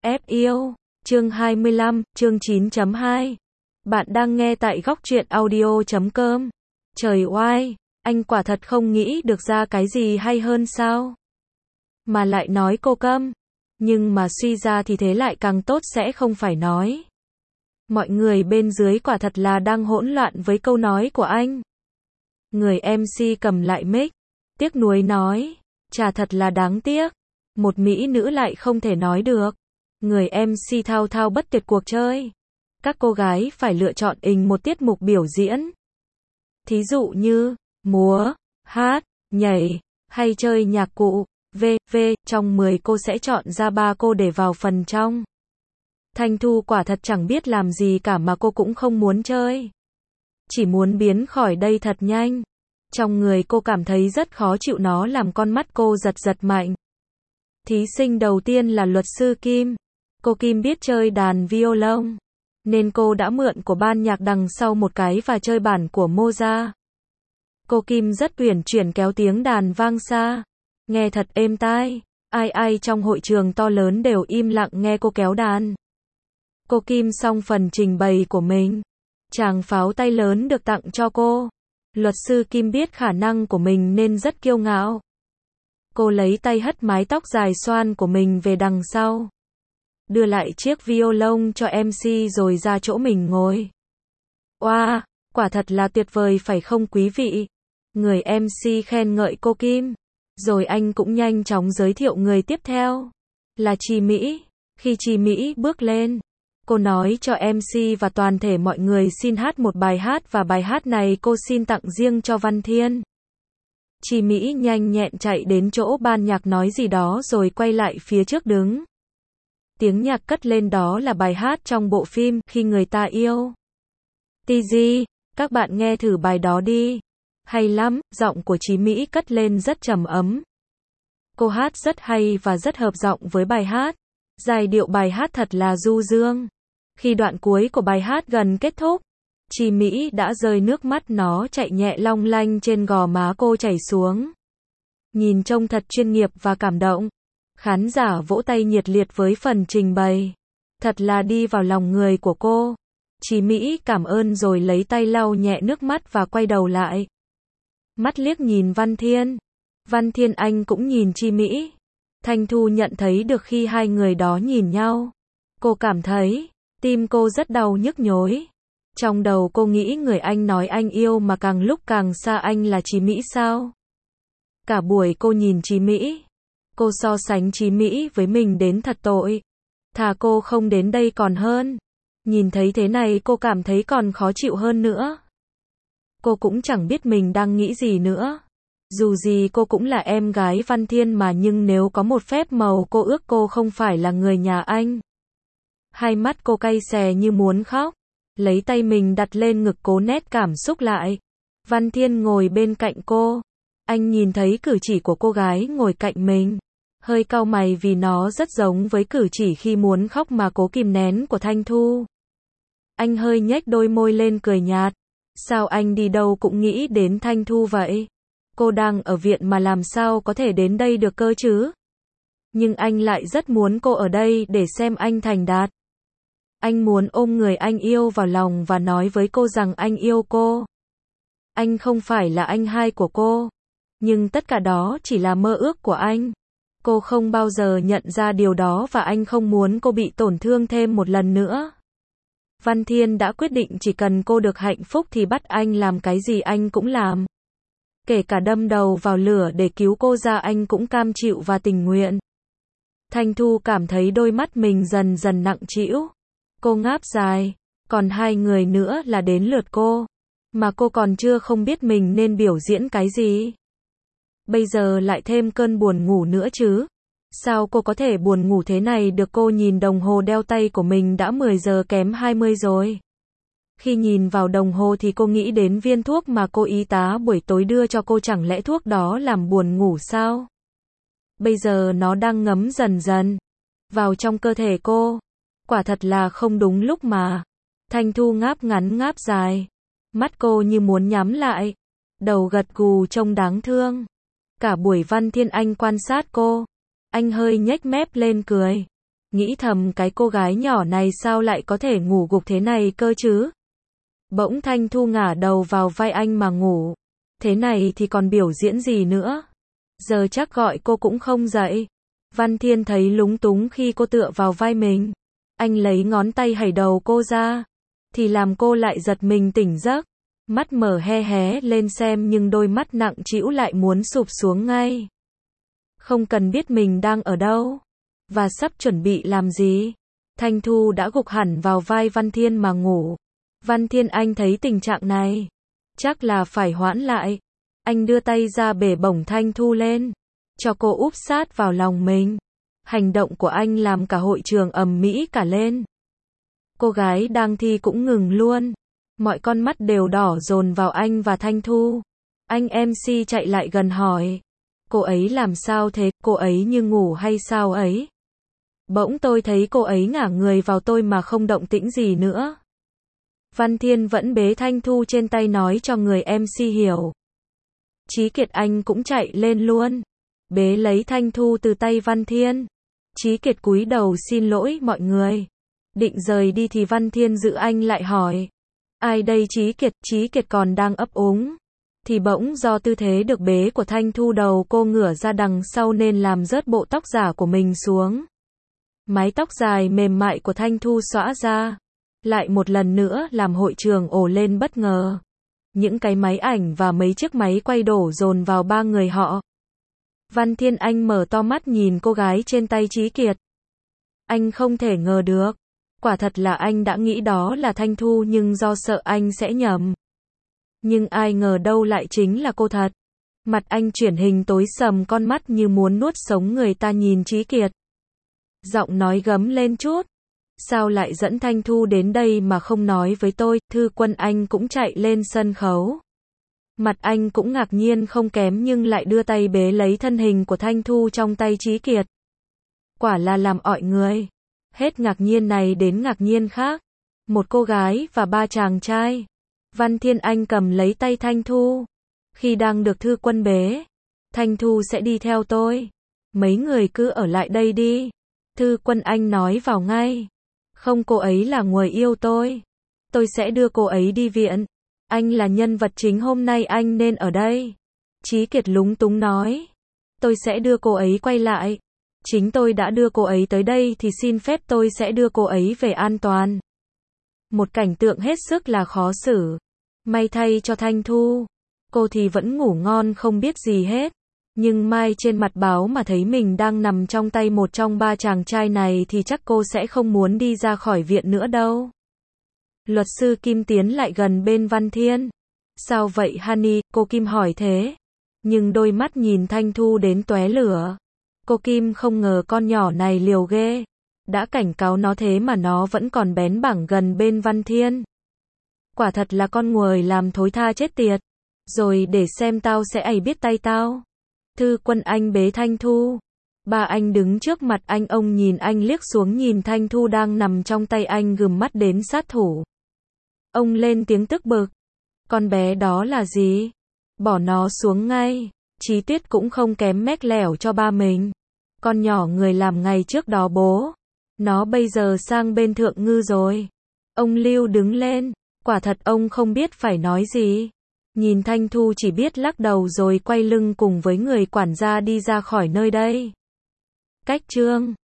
ép yêu. Chương 25, chương 9.2. Bạn đang nghe tại góc truyện audio.com. Trời oai, anh quả thật không nghĩ được ra cái gì hay hơn sao? Mà lại nói cô câm. Nhưng mà suy ra thì thế lại càng tốt sẽ không phải nói. Mọi người bên dưới quả thật là đang hỗn loạn với câu nói của anh. Người MC cầm lại mic, tiếc nuối nói, chà thật là đáng tiếc. Một mỹ nữ lại không thể nói được. Người MC thao thao bất tuyệt cuộc chơi. Các cô gái phải lựa chọn một tiết mục biểu diễn. Thí dụ như, múa, hát, nhảy, hay chơi nhạc cụ, v.v. Trong 10 cô sẽ chọn ra 3 cô để vào phần trong. Thanh Thu quả thật chẳng biết làm gì cả mà cô cũng không muốn chơi. Chỉ muốn biến khỏi đây thật nhanh. Trong người cô cảm thấy rất khó chịu, nó làm con mắt cô giật giật mạnh. Thí sinh đầu tiên là luật sư Kim. Cô Kim biết chơi đàn violon, nên cô đã mượn của ban nhạc đằng sau một cái và chơi bản của Mozart. Cô Kim rất uyển chuyển kéo tiếng đàn vang xa, nghe thật êm tai. Ai trong hội trường to lớn đều im lặng nghe cô kéo đàn. Cô Kim xong phần trình bày của mình, tràng pháo tay lớn được tặng cho cô. Luật sư Kim biết khả năng của mình nên rất kiêu ngạo. Cô lấy tay hất mái tóc dài xoăn của mình về đằng sau, đưa lại chiếc violon cho MC rồi ra chỗ mình ngồi. Oa, quả thật là tuyệt vời phải không quý vị? Người MC khen ngợi cô Kim. Rồi anh cũng nhanh chóng giới thiệu người tiếp theo, là Chi Mỹ. Khi Chi Mỹ bước lên, cô nói cho MC và toàn thể mọi người xin hát một bài hát và bài hát này cô xin tặng riêng cho Văn Thiên. Chi Mỹ nhanh nhẹn chạy đến chỗ ban nhạc nói gì đó rồi quay lại phía trước đứng. Tiếng nhạc cất lên, đó là bài hát trong bộ phim Khi Người Ta Yêu. TG, các bạn nghe thử bài đó đi. Hay lắm, giọng của Chi Mỹ cất lên rất trầm ấm. Cô hát rất hay và rất hợp giọng với bài hát. Giai điệu bài hát thật là du dương. Khi đoạn cuối của bài hát gần kết thúc, Chi Mỹ đã rơi nước mắt, nó chạy nhẹ long lanh trên gò má cô chảy xuống. Nhìn trông thật chuyên nghiệp và cảm động. Khán giả vỗ tay nhiệt liệt với phần trình bày. Thật là đi vào lòng người của cô. Chi Mỹ cảm ơn rồi lấy tay lau nhẹ nước mắt và quay đầu lại. Mắt liếc nhìn Văn Thiên. Văn Thiên anh cũng nhìn Chi Mỹ. Thanh Thu nhận thấy được khi hai người đó nhìn nhau. Cô cảm thấy tim cô rất đau nhức nhối. Trong đầu cô nghĩ người anh nói anh yêu mà càng lúc càng xa anh là Chi Mỹ sao? Cả buổi cô nhìn Chi Mỹ. Cô so sánh Chi Mỹ với mình đến thật tội. Thà cô không đến đây còn hơn. Nhìn thấy thế này cô cảm thấy còn khó chịu hơn nữa. Cô cũng chẳng biết mình đang nghĩ gì nữa. Dù gì cô cũng là em gái Văn Thiên mà, nhưng nếu có một phép màu cô ước cô không phải là người nhà anh. Hai mắt cô cay xè như muốn khóc. Lấy tay mình đặt lên ngực cố nét cảm xúc lại. Văn Thiên ngồi bên cạnh cô. Anh nhìn thấy cử chỉ của cô gái ngồi cạnh mình. Hơi cau mày vì nó rất giống với cử chỉ khi muốn khóc mà cố kìm nén của Thanh Thu. Anh hơi nhếch đôi môi lên cười nhạt. Sao anh đi đâu cũng nghĩ đến Thanh Thu vậy? Cô đang ở viện mà làm sao có thể đến đây được cơ chứ? Nhưng anh lại rất muốn cô ở đây để xem anh thành đạt. Anh muốn ôm người anh yêu vào lòng và nói với cô rằng anh yêu cô. Anh không phải là anh hai của cô. Nhưng tất cả đó chỉ là mơ ước của anh. Cô không bao giờ nhận ra điều đó và anh không muốn cô bị tổn thương thêm một lần nữa. Văn Thiên đã quyết định chỉ cần cô được hạnh phúc thì bắt anh làm cái gì anh cũng làm. Kể cả đâm đầu vào lửa để cứu cô ra anh cũng cam chịu và tình nguyện. Thanh Thu cảm thấy đôi mắt mình dần dần nặng trĩu. Cô ngáp dài. Còn hai người nữa là đến lượt cô. Mà cô còn chưa không biết mình nên biểu diễn cái gì. Bây giờ lại thêm cơn buồn ngủ nữa chứ. Sao cô có thể buồn ngủ thế này được? Cô nhìn đồng hồ đeo tay của mình đã 10 giờ kém 20 rồi. Khi nhìn vào đồng hồ thì cô nghĩ đến viên thuốc mà cô y tá buổi tối đưa cho cô, chẳng lẽ thuốc đó làm buồn ngủ sao? Bây giờ nó đang ngấm dần dần vào trong cơ thể cô. Quả thật là không đúng lúc mà. Thanh Thu ngáp ngắn ngáp dài. Mắt cô như muốn nhắm lại. Đầu gật gù trông đáng thương. Cả buổi Văn Thiên Anh quan sát cô. Anh hơi nhếch mép lên cười. nghĩ thầm cái cô gái nhỏ này sao lại có thể ngủ gục thế này cơ chứ. Bỗng Thanh Thu ngả đầu vào vai anh mà ngủ. Thế này thì còn biểu diễn gì nữa. Giờ chắc gọi cô cũng không dậy. Văn Thiên thấy lúng túng khi cô tựa vào vai mình. Anh lấy ngón tay hẩy đầu cô ra. Thì làm cô lại giật mình tỉnh giấc. Mắt mở hé hé lên xem nhưng đôi mắt nặng trĩu lại muốn sụp xuống ngay. Không cần biết mình đang ở đâu. Và sắp chuẩn bị làm gì. Thanh Thu đã gục hẳn vào vai Văn Thiên mà ngủ. Văn Thiên anh thấy tình trạng này. Chắc là phải hoãn lại. Anh đưa tay ra bể bổng Thanh Thu lên. Cho cô úp sát vào lòng mình. Hành động của anh làm cả hội trường ầm ĩ cả lên. Cô gái đang thi cũng ngừng luôn. Mọi con mắt đều đỏ dồn vào anh và Thanh Thu. Anh MC chạy lại gần hỏi. Cô ấy làm sao thế, cô ấy như ngủ hay sao ấy? Bỗng tôi thấy cô ấy ngả người vào tôi mà không động tĩnh gì nữa. Văn Thiên vẫn bế Thanh Thu trên tay nói cho người MC hiểu. Chí Kiệt anh cũng chạy lên luôn. Bế lấy Thanh Thu từ tay Văn Thiên. Chí Kiệt cúi đầu xin lỗi mọi người. Định rời đi thì Văn Thiên giữ anh lại hỏi. Ai đây Chí Kiệt còn đang ấp úng. Thì bỗng do tư thế được bế của Thanh Thu đầu cô ngửa ra đằng sau nên làm rớt bộ tóc giả của mình xuống. Mái tóc dài mềm mại của Thanh Thu xõa ra. Lại một lần nữa làm hội trường ồ lên bất ngờ. Những cái máy ảnh và mấy chiếc máy quay đổ dồn vào ba người họ. Văn Thiên anh mở to mắt nhìn cô gái trên tay Chí Kiệt. Anh không thể ngờ được. Quả thật là anh đã nghĩ đó là Thanh Thu nhưng do sợ anh sẽ nhầm. Nhưng ai ngờ đâu lại chính là cô thật. Mặt anh chuyển hình tối sầm con mắt như muốn nuốt sống người ta nhìn Chí Kiệt. Giọng nói gấm lên chút. Sao lại dẫn Thanh Thu đến đây mà không nói với tôi, Thư Quân anh cũng chạy lên sân khấu. Mặt anh cũng ngạc nhiên không kém nhưng lại đưa tay bế lấy thân hình của Thanh Thu trong tay Chí Kiệt. Quả là làm ọi người. Hết ngạc nhiên này đến ngạc nhiên khác. Một cô gái và ba chàng trai. Văn Thiên anh cầm lấy tay Thanh Thu. Khi đang được Thư Quân bế. Thanh Thu sẽ đi theo tôi. Mấy người cứ ở lại đây đi. Thư Quân anh nói vào ngay. Không, cô ấy là người yêu tôi. Tôi sẽ đưa cô ấy đi viện. Anh là nhân vật chính hôm nay anh nên ở đây. Chí Kiệt lúng túng nói. Tôi sẽ đưa cô ấy quay lại. Chính tôi đã đưa cô ấy tới đây thì xin phép tôi sẽ đưa cô ấy về an toàn. Một cảnh tượng hết sức là khó xử. May thay cho Thanh Thu. Cô thì vẫn ngủ ngon không biết gì hết. Nhưng mai trên mặt báo mà thấy mình đang nằm trong tay một trong ba chàng trai này thì chắc cô sẽ không muốn đi ra khỏi viện nữa đâu. Luật sư Kim tiến lại gần bên Văn Thiên. Sao vậy Honey, cô Kim hỏi thế. Nhưng đôi mắt nhìn Thanh Thu đến tóe lửa. Cô Kim không ngờ con nhỏ này liều ghê. Đã cảnh cáo nó thế mà nó vẫn còn bén bảng gần bên Văn Thiên. Quả thật là con nguồi làm thối tha chết tiệt. Rồi để xem tao sẽ ày biết tay tao. Thư Quân anh bế Thanh Thu. Ba anh đứng trước mặt ông nhìn anh liếc xuống nhìn Thanh Thu đang nằm trong tay anh gườm mắt đến sát thủ. Ông lên tiếng tức bực. Con bé đó là gì? Bỏ nó xuống ngay. Chí Tuyết cũng không kém mách lẻo cho ba mình. Con nhỏ người làm ngày trước đó bố. Nó bây giờ sang bên Thượng Ngư rồi. Ông Lưu đứng lên. Quả thật ông không biết phải nói gì. Nhìn Thanh Thu chỉ biết lắc đầu rồi quay lưng cùng với người quản gia đi ra khỏi nơi đây. Cách chương